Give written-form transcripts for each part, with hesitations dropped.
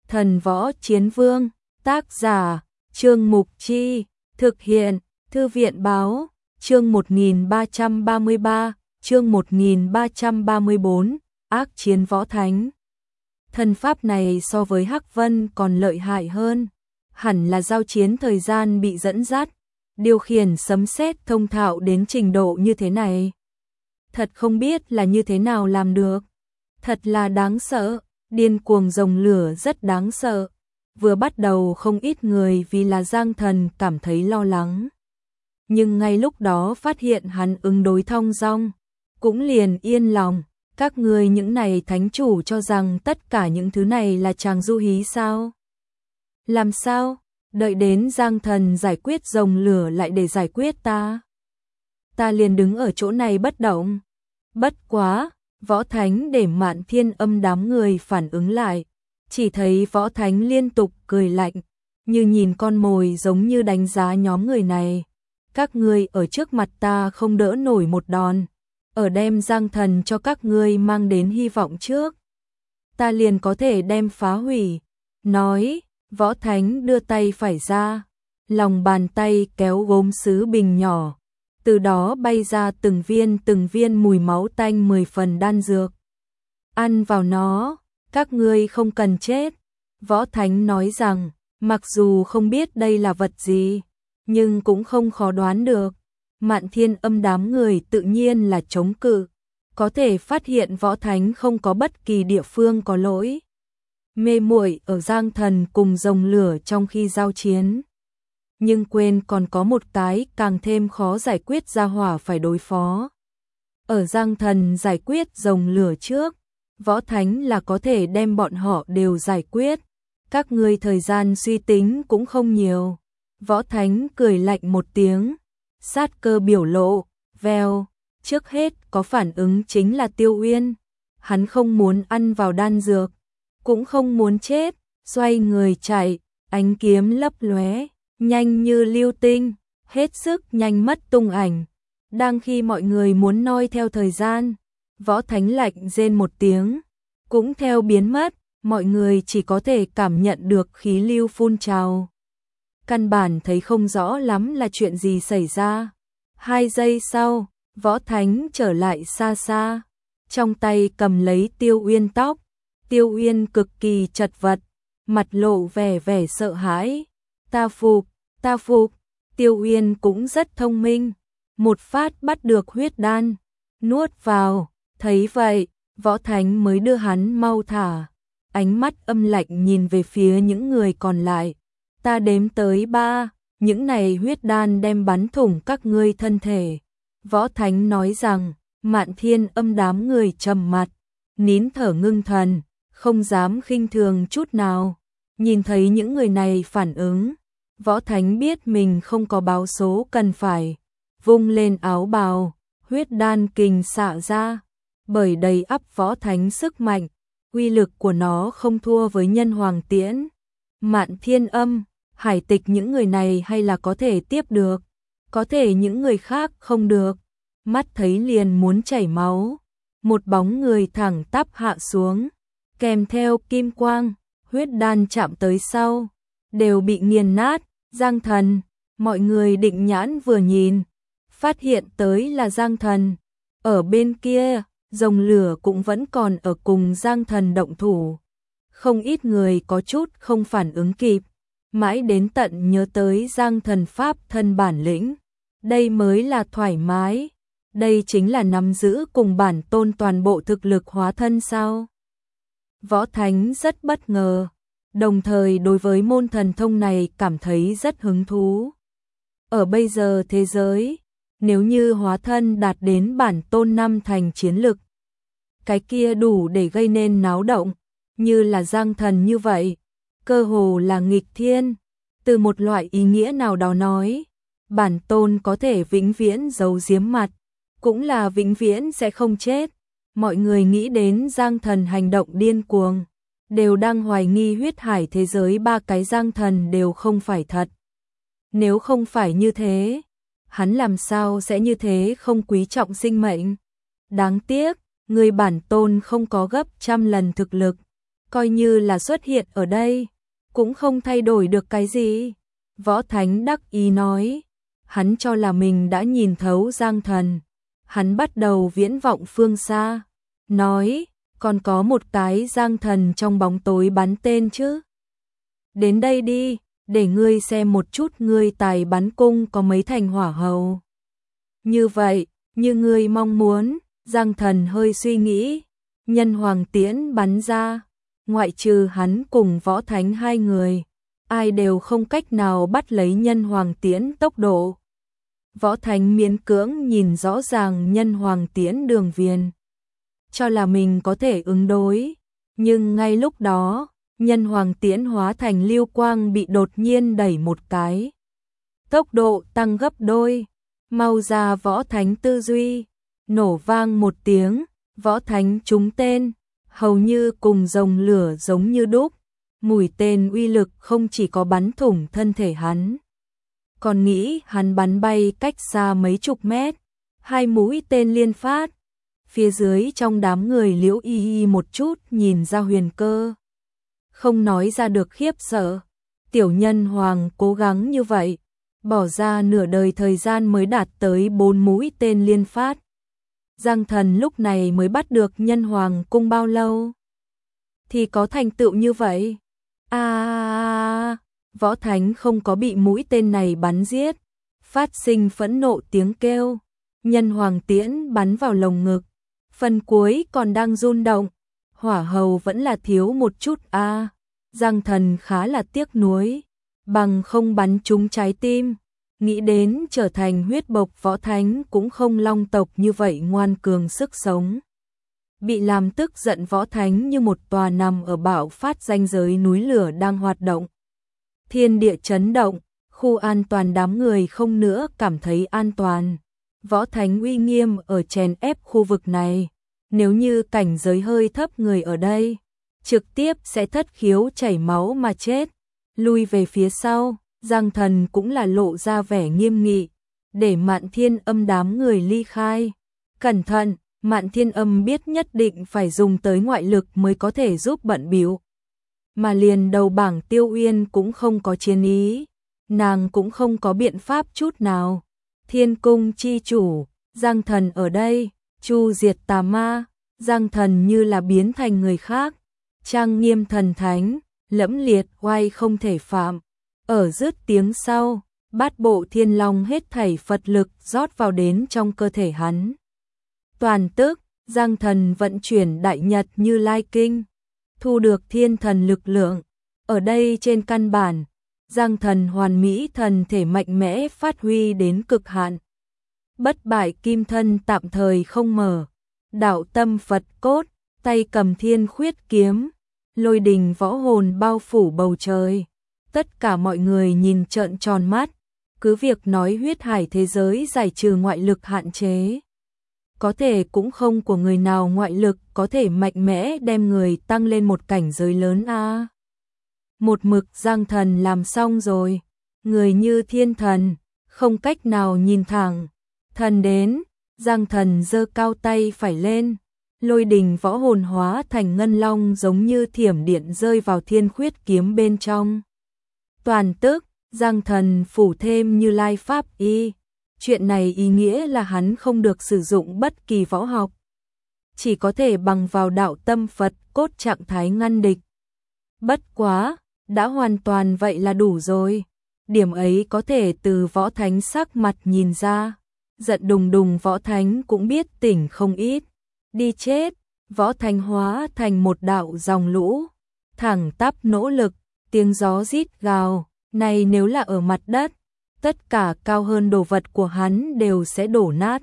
Thần Võ Chiến Vương, tác giả, Trương Mục Chi, thực hiện, Thư viện Báo, chương 1333, chương 1334, ác chiến võ thánh. Thần pháp này so với Hắc Vân còn lợi hại hơn, hẳn là giao chiến thời gian bị dẫn dắt, điều khiển sấm sét thông thạo đến trình độ như thế này. Thật không biết là như thế nào làm được, thật là đáng sợ. Điên cuồng rồng lửa rất đáng sợ. Vừa bắt đầu không ít người vì là Giang Thần cảm thấy lo lắng. Nhưng ngay lúc đó phát hiện hắn ứng đối thong dong, cũng liền yên lòng. Các người những này thánh chủ cho rằng tất cả những thứ này là chàng du hí sao? Làm sao? Đợi đến Giang Thần giải quyết rồng lửa lại để giải quyết ta. Ta liền đứng ở chỗ này bất động. Bất quá! Võ Thánh để Mạn Thiên Âm đám người phản ứng lại, chỉ thấy Võ Thánh liên tục cười lạnh, như nhìn con mồi giống như đánh giá nhóm người này. Các ngươi ở trước mặt ta không đỡ nổi một đòn, ở đem Giang Thần cho các ngươi mang đến hy vọng trước. Ta liền có thể đem phá hủy. Nói, Võ Thánh đưa tay phải ra, lòng bàn tay kéo gốm sứ bình nhỏ. Từ đó bay ra từng viên mùi máu tanh 10 phần đan dược. Ăn vào nó, các ngươi không cần chết. Võ Thánh nói rằng, mặc dù không biết đây là vật gì, nhưng cũng không khó đoán được. Mạn Thiên Âm đám người tự nhiên là chống cự, có thể phát hiện Võ Thánh không có bất kỳ địa phương có lỗi. Mê muội ở Giang Thần cùng rồng lửa trong khi giao chiến. Nhưng quên còn có một cái càng thêm khó giải quyết ra hỏa phải đối phó. Ở Giang Thần giải quyết rồng lửa trước, Võ Thánh là có thể đem bọn họ đều giải quyết. Các ngươi thời gian suy tính cũng không nhiều. Võ Thánh cười lạnh một tiếng, sát cơ biểu lộ, vèo. Trước hết có phản ứng chính là Tiêu Uyên. Hắn không muốn ăn vào đan dược, cũng không muốn chết, xoay người chạy, ánh kiếm lấp lóe. Nhanh như lưu tinh, hết sức nhanh mất tung ảnh. Đang khi mọi người muốn noi theo thời gian, Võ Thánh lạnh rên một tiếng, cũng theo biến mất, mọi người chỉ có thể cảm nhận được khí lưu phun trào. Căn bản thấy không rõ lắm là chuyện gì xảy ra. 2 giây sau, Võ Thánh trở lại xa xa, trong tay cầm lấy Tiêu Uyên tóc. Tiêu Uyên cực kỳ chật vật, mặt lộ vẻ sợ hãi. Ta phục, Tiêu Uyên cũng rất thông minh, một phát bắt được huyết đan, nuốt vào, thấy vậy, Võ Thánh mới đưa hắn mau thả, ánh mắt âm lạnh nhìn về phía những người còn lại. Ta đếm tới 3, những này huyết đan đem bắn thủng các ngươi thân thể. Võ Thánh nói rằng, Mạn Thiên Âm đám người trầm mặt, nín thở ngưng thần, không dám khinh thường chút nào. Nhìn thấy những người này phản ứng, Võ Thánh biết mình không có báo số cần phải, vung lên áo bào, huyết đan kình xạ ra, bởi đầy ắp Võ Thánh sức mạnh, uy lực của nó không thua với Nhân Hoàng Tiễn. Mạn Thiên Âm, Hải Tịch những người này hay là có thể tiếp được, có thể những người khác không được. Mắt thấy liền muốn chảy máu, một bóng người thẳng tắp hạ xuống, kèm theo kim quang, huyết đan chạm tới sau, đều bị nghiền nát. Giang Thần, mọi người định nhãn vừa nhìn, phát hiện tới là Giang Thần. Ở bên kia, rồng lửa cũng vẫn còn ở cùng Giang Thần động thủ. Không ít người có chút không phản ứng kịp, mãi đến tận nhớ tới Giang Thần pháp thân bản lĩnh. Đây mới là thoải mái, đây chính là nắm giữ cùng bản tôn toàn bộ thực lực hóa thân sao. Võ Thánh rất bất ngờ, đồng thời đối với môn thần thông này cảm thấy rất hứng thú. Ở bây giờ thế giới, nếu như hóa thân đạt đến bản tôn 5 thành chiến lực, cái kia đủ để gây nên náo động, như là Giang Thần như vậy, cơ hồ là nghịch thiên. Từ một loại ý nghĩa nào đó nói, bản tôn có thể vĩnh viễn giấu giếm mặt, cũng là vĩnh viễn sẽ không chết. Mọi người nghĩ đến Giang Thần hành động điên cuồng, đều đang hoài nghi huyết hải thế giới 3 cái Giang Thần đều không phải thật. Nếu không phải như thế, hắn làm sao sẽ như thế không quý trọng sinh mệnh. Đáng tiếc, người bản tôn không có gấp trăm lần thực lực, coi như là xuất hiện ở đây, cũng không thay đổi được cái gì. Võ Thánh đắc ý nói, hắn cho là mình đã nhìn thấu Giang Thần. Hắn bắt đầu viễn vọng phương xa, nói, còn có một cái Giang Thần trong bóng tối bắn tên chứ. Đến đây đi, để ngươi xem một chút ngươi tài bắn cung có mấy thành hỏa hầu. Như vậy, như ngươi mong muốn, Giang Thần hơi suy nghĩ, Nhân Hoàng tiễn bắn ra, ngoại trừ hắn cùng Võ Thánh hai người, ai đều không cách nào bắt lấy Nhân Hoàng tiễn tốc độ. Võ Thánh miễn cưỡng nhìn rõ ràng Nhân Hoàng tiễn đường viền, cho là mình có thể ứng đối, nhưng ngay lúc đó, Nhân Hoàng tiễn hóa thành lưu quang bị đột nhiên đẩy một cái. Tốc độ tăng gấp đôi, mau ra Võ Thánh tư duy, nổ vang một tiếng, Võ Thánh trúng tên, hầu như cùng dòng lửa giống như đúc, mũi tên uy lực không chỉ có bắn thủng thân thể hắn, còn nghĩ hắn bắn bay cách xa mấy chục mét, hai mũi tên liên phát. Phía dưới trong đám người Liễu Y Y một chút nhìn ra huyền cơ, không nói ra được khiếp sợ. Tiểu Nhân Hoàng cố gắng như vậy, bỏ ra nửa đời thời gian mới đạt tới 4 mũi tên liên phát. Giang Thần lúc này mới bắt được Nhân Hoàng cung bao lâu thì có thành tựu như vậy. Võ Thánh không có bị mũi tên này bắn giết, phát sinh phẫn nộ tiếng kêu. Nhân Hoàng tiễn bắn vào lồng ngực, phần cuối còn đang run động, hỏa hầu vẫn là thiếu một chút a. Giang Thần khá là tiếc nuối, bằng không bắn trúng trái tim, nghĩ đến trở thành huyết bộc Võ Thánh cũng không long tộc như vậy ngoan cường sức sống. Bị làm tức giận Võ Thánh như một tòa nằm ở bạo phát ranh giới núi lửa đang hoạt động. Thiên địa chấn động, khu an toàn đám người không nữa cảm thấy an toàn. Võ Thánh uy nghiêm ở chèn ép khu vực này, nếu như cảnh giới hơi thấp người ở đây, trực tiếp sẽ thất khiếu chảy máu mà chết. Lui về phía sau, Giang Thần cũng là lộ ra vẻ nghiêm nghị, để Mạn Thiên Âm đám người ly khai. Cẩn thận, Mạn Thiên Âm biết nhất định phải dùng tới ngoại lực mới có thể giúp bận bịu. Mà liền đầu bảng Tiêu Uyên cũng không có chiến ý, nàng cũng không có biện pháp chút nào. Thiên cung chi chủ, Giang Thần ở đây, chu diệt tà ma, Giang Thần như là biến thành người khác, trang nghiêm thần thánh, lẫm liệt oai không thể phạm. Ở dứt tiếng sau, bát bộ thiên long hết thảy Phật lực rót vào đến trong cơ thể hắn. Toàn tức, Giang Thần vận chuyển Đại Nhật Như Lai Kinh, thu được thiên thần lực lượng. Ở đây trên căn bản, Giang Thần hoàn mỹ thần thể mạnh mẽ phát huy đến cực hạn. Bất bại kim thân tạm thời không mở, đạo tâm Phật cốt, tay cầm thiên khuyết kiếm, lôi đình võ hồn bao phủ bầu trời. Tất cả mọi người nhìn trợn tròn mắt, cứ việc nói huyết hải thế giới giải trừ ngoại lực hạn chế. Có thể cũng không của người nào ngoại lực có thể mạnh mẽ đem người tăng lên một cảnh giới lớn a. Một mực Giang Thần làm xong rồi, người như thiên thần, không cách nào nhìn thẳng. Thần đến, Giang Thần giơ cao tay phải lên, lôi đình võ hồn hóa thành ngân long giống như thiểm điện rơi vào thiên khuyết kiếm bên trong. Toàn tức, Giang Thần phủ thêm Như Lai Pháp y. Chuyện này ý nghĩa là hắn không được sử dụng bất kỳ võ học, chỉ có thể bằng vào đạo tâm Phật cốt trạng thái ngăn địch. Bất quá, đã hoàn toàn vậy là đủ rồi. Điểm ấy có thể từ Võ Thánh sắc mặt nhìn ra. Giận đùng đùng Võ Thánh cũng biết tỉnh không ít. Đi chết, Võ Thánh hóa thành một đạo dòng lũ, thẳng tắp nỗ lực, tiếng gió rít gào. Này nếu là ở mặt đất, tất cả cao hơn đồ vật của hắn đều sẽ đổ nát.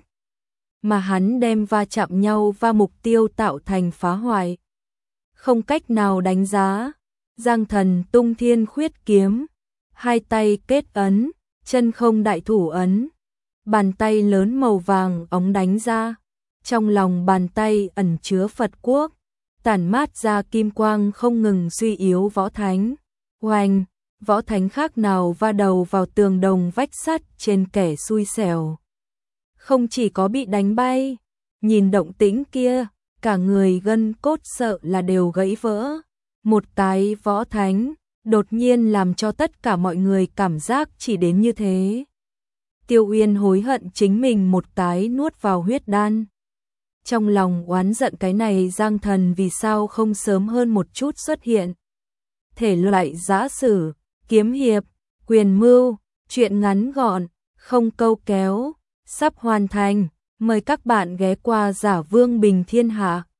Mà hắn đem va chạm nhau và mục tiêu tạo thành phá hoại. Không cách nào đánh giá. Giang Thần tung thiên khuyết kiếm, hai tay kết ấn, chân không đại thủ ấn. Bàn tay lớn màu vàng óng đánh ra, trong lòng bàn tay ẩn chứa Phật quốc, tản mát ra kim quang không ngừng suy yếu Võ Thánh. Oanh, Võ Thánh khác nào va đầu vào tường đồng vách sắt trên kẻ xui xẻo. Không chỉ có bị đánh bay, nhìn động tĩnh kia, cả người gân cốt sợ là đều gãy vỡ. Một cái võ thánh, đột nhiên làm cho tất cả mọi người cảm giác chỉ đến như thế. Tiêu Uyên hối hận chính mình một cái nuốt vào huyết đan. Trong lòng oán giận cái này Giang Thần vì sao không sớm hơn một chút xuất hiện. Thể loại giã sử, kiếm hiệp, quyền mưu, truyện ngắn gọn, không câu kéo, sắp hoàn thành. Mời các bạn ghé qua Giả Vương Bình Thiên Hạ.